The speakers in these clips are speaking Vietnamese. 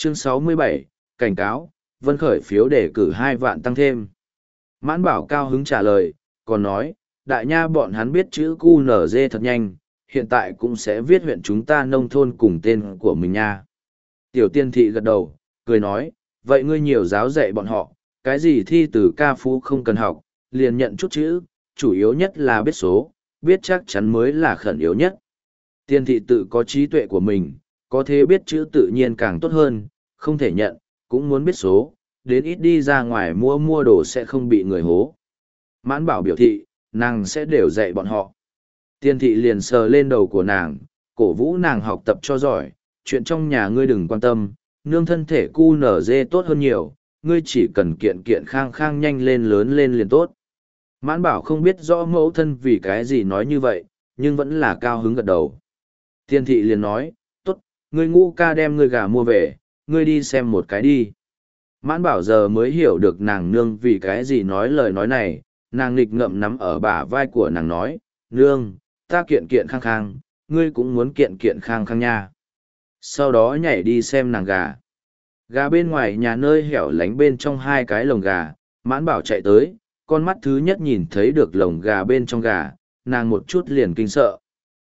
Chương 67, cảnh cáo, Vân khởi phiếu để cử 2 vạn tăng thêm. Mãn bảo cao hứng trả lời, còn nói, đại nha bọn hắn biết chữ QNZ thật nhanh, hiện tại cũng sẽ viết huyện chúng ta nông thôn cùng tên của mình nha. Tiểu tiên thị gật đầu, cười nói, vậy ngươi nhiều giáo dạy bọn họ, cái gì thi từ ca phú không cần học, liền nhận chút chữ, chủ yếu nhất là biết số, biết chắc chắn mới là khẩn yếu nhất. Tiên thị tự có trí tuệ của mình, có thể biết chữ tự nhiên càng tốt hơn, không thể nhận, cũng muốn biết số, đến ít đi ra ngoài mua đồ sẽ không bị người hố. Mãn bảo biểu thị, nàng sẽ đều dạy bọn họ. Tiên thị liền sờ lên đầu của nàng, cổ vũ nàng học tập cho giỏi, chuyện trong nhà ngươi đừng quan tâm, nương thân thể cu nở dê tốt hơn nhiều, ngươi chỉ cần kiện kiện khang khang nhanh lên lớn lên liền tốt. Mãn bảo không biết rõ mẫu thân vì cái gì nói như vậy, nhưng vẫn là cao hứng gật đầu. Tiên thị liền nói, tốt, ngươi Ngũ ca đem ngươi gà mua về, ngươi đi xem một cái đi. Mãn bảo giờ mới hiểu được nàng nương vì cái gì nói lời nói này, nàng nghịch ngậm nắm ở bả vai của nàng nói, nương, ta kiện kiện khang khang, ngươi cũng muốn kiện kiện khang khang nha. Sau đó nhảy đi xem nàng gà. Gà bên ngoài nhà nơi hẻo lánh bên trong 2 cái lồng gà, mãn bảo chạy tới, con mắt thứ nhất nhìn thấy được lồng gà bên trong gà, nàng một chút liền kinh sợ.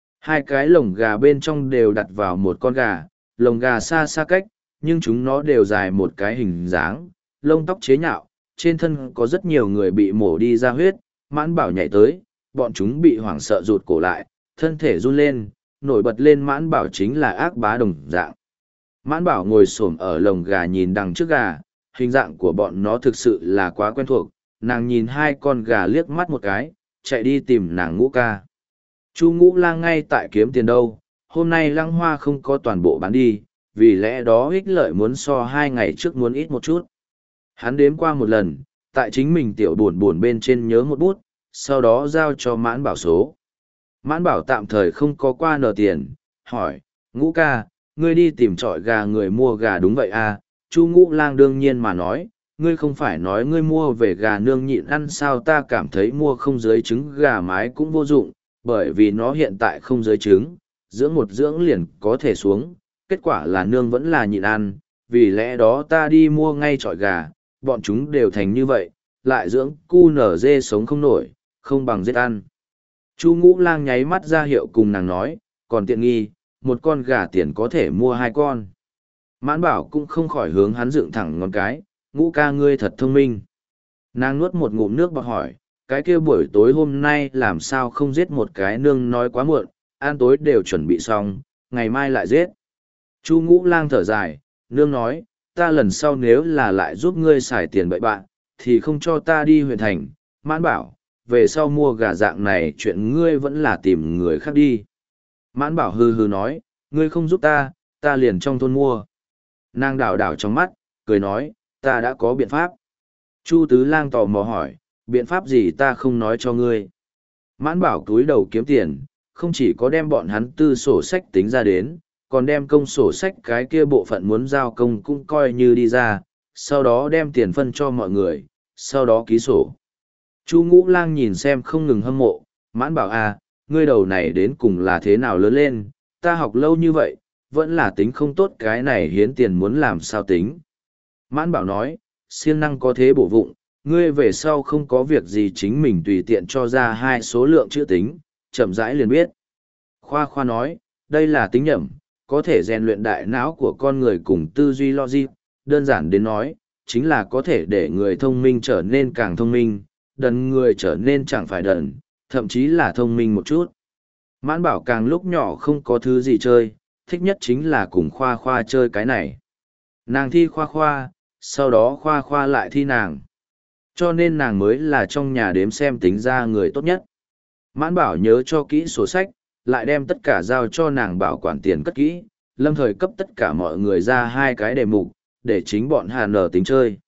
2 cái lồng gà bên trong đều đặt vào một con gà, lồng gà xa xa cách, nhưng chúng nó đều dài một cái hình dáng, lông tóc chế nhạo, trên thân có rất nhiều người bị mổ đi ra huyết, mãn bảo nhảy tới, bọn chúng bị hoảng sợ rụt cổ lại, thân thể run lên, nổi bật lên mãn bảo chính là ác bá đồng dạng. Mãn bảo ngồi xổm ở lồng gà nhìn đằng trước gà, hình dạng của bọn nó thực sự là quá quen thuộc, nàng nhìn 2 con gà liếc mắt một cái, chạy đi tìm nàng Ngũ ca. Chu Ngũ Lang ngay tại kiếm tiền đâu, hôm nay Lăng Hoa không có toàn bộ bán đi, vì lẽ đó ích lợi muốn so 2 ngày trước muốn ít một chút. Hắn đếm qua một lần, tại chính mình tiểu buồn bên trên nhớ một bút, sau đó giao cho mãn bảo số. Mãn bảo tạm thời không có qua nợ tiền, hỏi, Ngũ ca, ngươi đi tìm trọi gà người mua gà đúng vậy à? Chu Ngũ Lang đương nhiên mà nói, ngươi không phải nói ngươi mua về gà nương nhịn ăn sao, ta cảm thấy mua không dưới trứng gà mái cũng vô dụng, bởi vì nó hiện tại không dưới trứng, dưỡng một dưỡng liền có thể xuống, kết quả là nương vẫn là nhịn ăn, vì lẽ đó ta đi mua ngay trọi gà, bọn chúng đều thành như vậy, lại dưỡng cu nở dê sống không nổi, không bằng giết ăn. Chu Ngũ Lang nháy mắt ra hiệu cùng nàng nói, còn tiện nghi, một con gà tiền có thể mua 2 con. Mãn bảo cũng không khỏi hướng hắn dựng thẳng ngón cái, Ngũ ca ngươi thật thông minh. Nàng nuốt một ngụm nước bọt hỏi, cái kia buổi tối hôm nay làm sao không giết một cái, nương nói quá muộn, ăn tối đều chuẩn bị xong, ngày mai lại giết. Chu Ngũ Lang thở dài, nương nói, ta lần sau nếu là lại giúp ngươi xài tiền bậy bạn, thì không cho ta đi huyện thành. Mãn bảo, về sau mua gà dạng này chuyện ngươi vẫn là tìm người khác đi. Mãn bảo hừ hừ nói, ngươi không giúp ta, ta liền trong thôn mua. Nàng đảo đảo trong mắt, cười nói, ta đã có biện pháp. Chu Tứ Lang tò mò hỏi, biện pháp gì ta không nói cho ngươi. Mãn bảo túi đầu kiếm tiền, không chỉ có đem bọn hắn tư sổ sách tính ra đến, còn đem công sổ sách cái kia bộ phận muốn giao công cũng coi như đi ra, sau đó đem tiền phân cho mọi người, sau đó ký sổ. Chu Ngũ Lang nhìn xem không ngừng hâm mộ, mãn bảo à, ngươi đầu này đến cùng là thế nào lớn lên, ta học lâu như vậy, vẫn là tính không tốt cái này hiến tiền muốn làm sao tính. Mãn bảo nói, siêng năng có thế bổ vụng, ngươi về sau không có việc gì chính mình tùy tiện cho ra 2 số lượng chữ tính, chậm rãi liền biết. Khoa Khoa nói, đây là tính nhẩm, có thể rèn luyện đại não của con người cùng tư duy logic, đơn giản đến nói, chính là có thể để người thông minh trở nên càng thông minh, đần người trở nên chẳng phải đần, thậm chí là thông minh một chút. Mãn bảo càng lúc nhỏ không có thứ gì chơi, thích nhất chính là cùng Khoa Khoa chơi cái này. Nàng thi Khoa Khoa, sau đó Khoa Khoa lại thi nàng. Cho nên nàng mới là trong nhà đếm xem tính ra người tốt nhất. Mãn bảo nhớ cho kỹ sổ sách, lại đem tất cả giao cho nàng bảo quản tiền cất kỹ, lâm thời cấp tất cả mọi người ra 2 cái đề mục, để chính bọn Hà Nở tính chơi.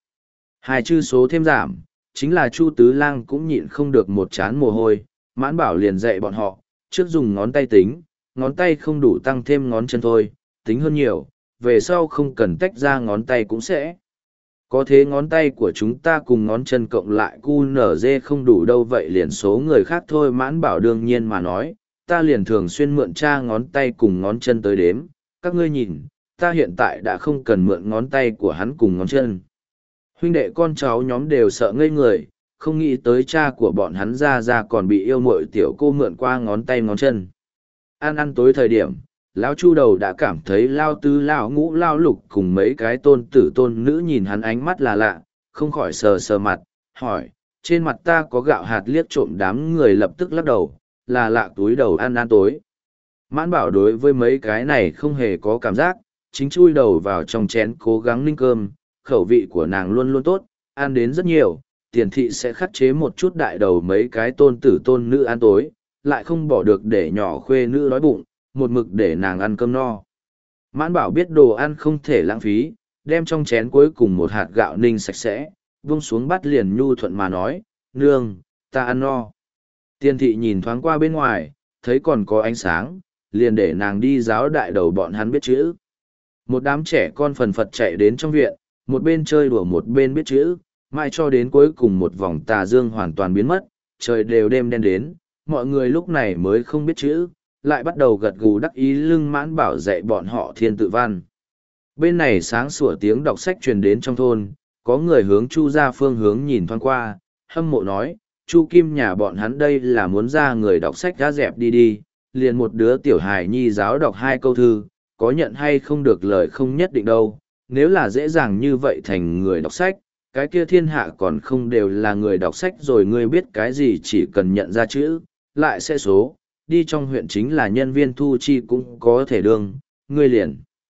2 chữ số thêm giảm, chính là Chu Tứ Lang cũng nhịn không được một chán mồ hôi, mãn bảo liền dạy bọn họ, trước dùng ngón tay tính, ngón tay không đủ tăng thêm ngón chân thôi, tính hơn nhiều, về sau không cần tách ra ngón tay cũng sẽ. Có thế ngón tay của chúng ta cùng ngón chân cộng lại QNZ không đủ đâu, vậy liền số người khác thôi. Mãn bảo đương nhiên mà nói, ta liền thường xuyên mượn tra ngón tay cùng ngón chân tới đếm, các ngươi nhìn, ta hiện tại đã không cần mượn ngón tay của hắn cùng ngón chân. Huynh đệ con cháu nhóm đều sợ ngây người, không nghĩ tới cha của bọn hắn ra còn bị yêu muội tiểu cô mượn qua ngón tay ngón chân. Ăn tối thời điểm, lão Chu đầu đã cảm thấy lao tứ lao ngũ lao lục cùng mấy cái tôn tử tôn nữ nhìn hắn ánh mắt là lạ, không khỏi sờ sờ mặt, hỏi, trên mặt ta có gạo hạt, liếc trộm đám người lập tức lắc đầu, là lạ túi đầu ăn tối. Mãn Bảo đối với mấy cái này không hề có cảm giác, chính chui đầu vào trong chén cố gắng ninh cơm, khẩu vị của nàng luôn luôn tốt, ăn đến rất nhiều, tiền thị sẽ khắc chế một chút đại đầu mấy cái tôn tử tôn nữ ăn tối, lại không bỏ được để nhỏ khuê nữ đói bụng, một mực để nàng ăn cơm no. Mãn Bảo biết đồ ăn không thể lãng phí, đem trong chén cuối cùng một hạt gạo ninh sạch sẽ, vung xuống bắt liền nhu thuận mà nói, nương, ta ăn no. Tiền thị nhìn thoáng qua bên ngoài, thấy còn có ánh sáng, liền để nàng đi giáo đại đầu bọn hắn biết chữ. Một đám trẻ con phần phật chạy đến trong viện, một bên chơi đùa một bên biết chữ, mãi cho đến cuối cùng một vòng tà dương hoàn toàn biến mất, trời đều đêm đen đến, mọi người lúc này mới không biết chữ, lại bắt đầu gật gù đắc ý lưng Mãn Bảo dạy bọn họ thiên tự văn. Bên này sáng sủa tiếng đọc sách truyền đến trong thôn, có người hướng Chu ra phương hướng nhìn thoáng qua, hâm mộ nói, Chu Kim nhà bọn hắn đây là muốn ra người đọc sách ra dẹp đi, liền một đứa tiểu hài nhi giáo đọc 2 câu thư, có nhận hay không được lời không nhất định đâu, nếu là dễ dàng như vậy thành người đọc sách, cái kia thiên hạ còn không đều là người đọc sách rồi, ngươi biết cái gì chỉ cần nhận ra chữ, lại sẽ số, đi trong huyện chính là nhân viên thu chi cũng có thể đương, ngươi liền.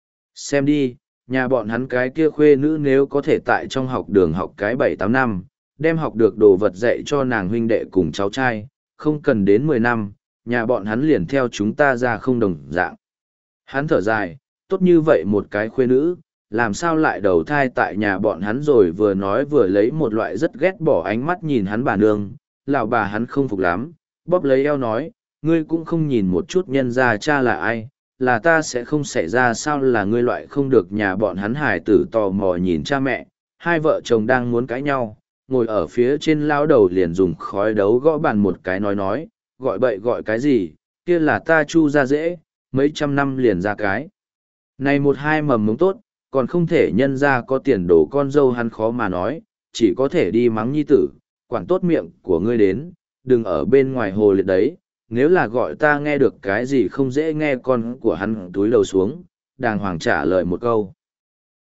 Xem đi, nhà bọn hắn cái kia khuê nữ nếu có thể tại trong học đường học cái 7-8 năm, đem học được đồ vật dạy cho nàng huynh đệ cùng cháu trai, không cần đến 10 năm, nhà bọn hắn liền theo chúng ta ra không đồng dạng. Hắn thở dài, tốt như vậy một cái khuê nữ, làm sao lại đầu thai tại nhà bọn hắn rồi, vừa nói vừa lấy một loại rất ghét bỏ ánh mắt nhìn hắn bà nương, lão bà hắn không phục lắm, bóp lấy eo nói, ngươi cũng không nhìn một chút nhân ra cha là ai, là ta sẽ không xảy ra sao, là ngươi loại không được. Nhà bọn hắn hải tử tò mò nhìn cha mẹ, hai vợ chồng đang muốn cãi nhau, ngồi ở phía trên lao đầu liền dùng khói đấu gõ bàn một cái nói, gọi bậy gọi cái gì, kia là ta Chu ra dễ, mấy trăm năm liền ra cái. Này một hai mầm mống tốt, còn không thể nhân ra có tiền đồ con dâu, hắn khó mà nói, chỉ có thể đi mắng nhi tử, quản tốt miệng của ngươi đến, đừng ở bên ngoài hồ liệt đấy, nếu là gọi ta nghe được cái gì không dễ nghe, con của hắn túi đầu xuống, đàng hoàng trả lời một câu.